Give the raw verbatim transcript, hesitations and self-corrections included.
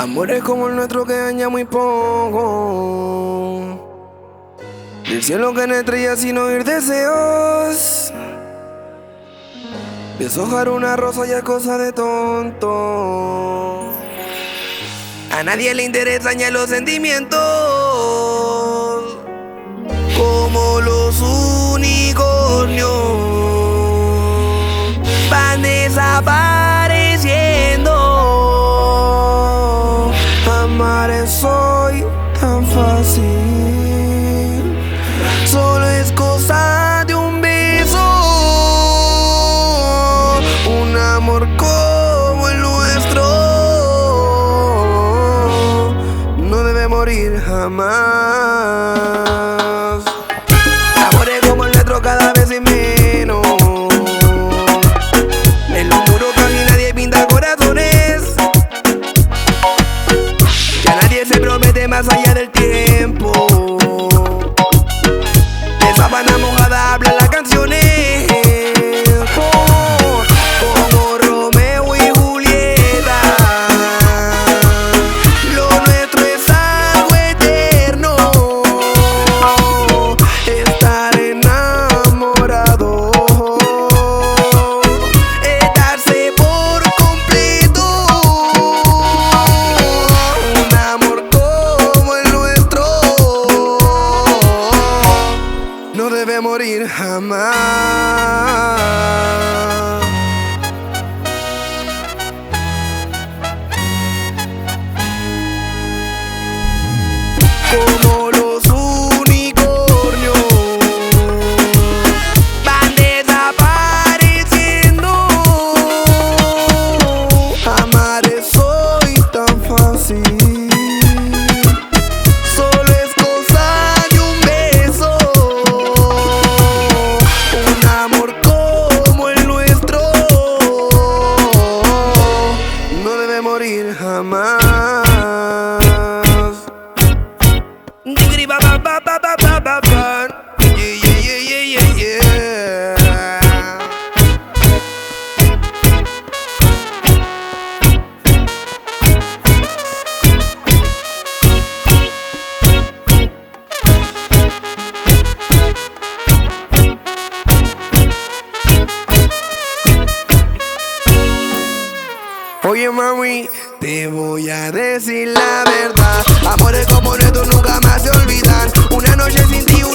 Amores como el nuestro que daña muy poco. Del cielo que no estrellas sin oír deseos. Deshojar una rosa ya es cosa de tonto. A nadie le interesan ya los sentimientos. Como los unicornios van desapareciendo. Amar es hoy tan fácil. Solo es cosa de un beso. Un amor como el nuestro no debe morir jamás. Amores como el nuestro cada vez es menos. En los muros casi nadie pinta corazones. Ya nadie se promete más allá del tiempo. De sábana mojada hablan las canciones. Oh, como Romeo y Julieta. Lo nuestro es algo eterno. Estar enamorado es darse por completo. Un amor como el nuestro no debe morir jamás. Como los unicornios van desapareciendo. Amar es hoy tan fácil. Solo es cosa de un beso. Un amor como el nuestro no debe morir jamás. Diggity ba ba ba ba ba ba ba ba. Yeah, yeah, yeah, yeah, yeah, yeah. Oye mami, te voy a decir la verdad. Amores como estos nunca más se olvidan. Una noche sin ti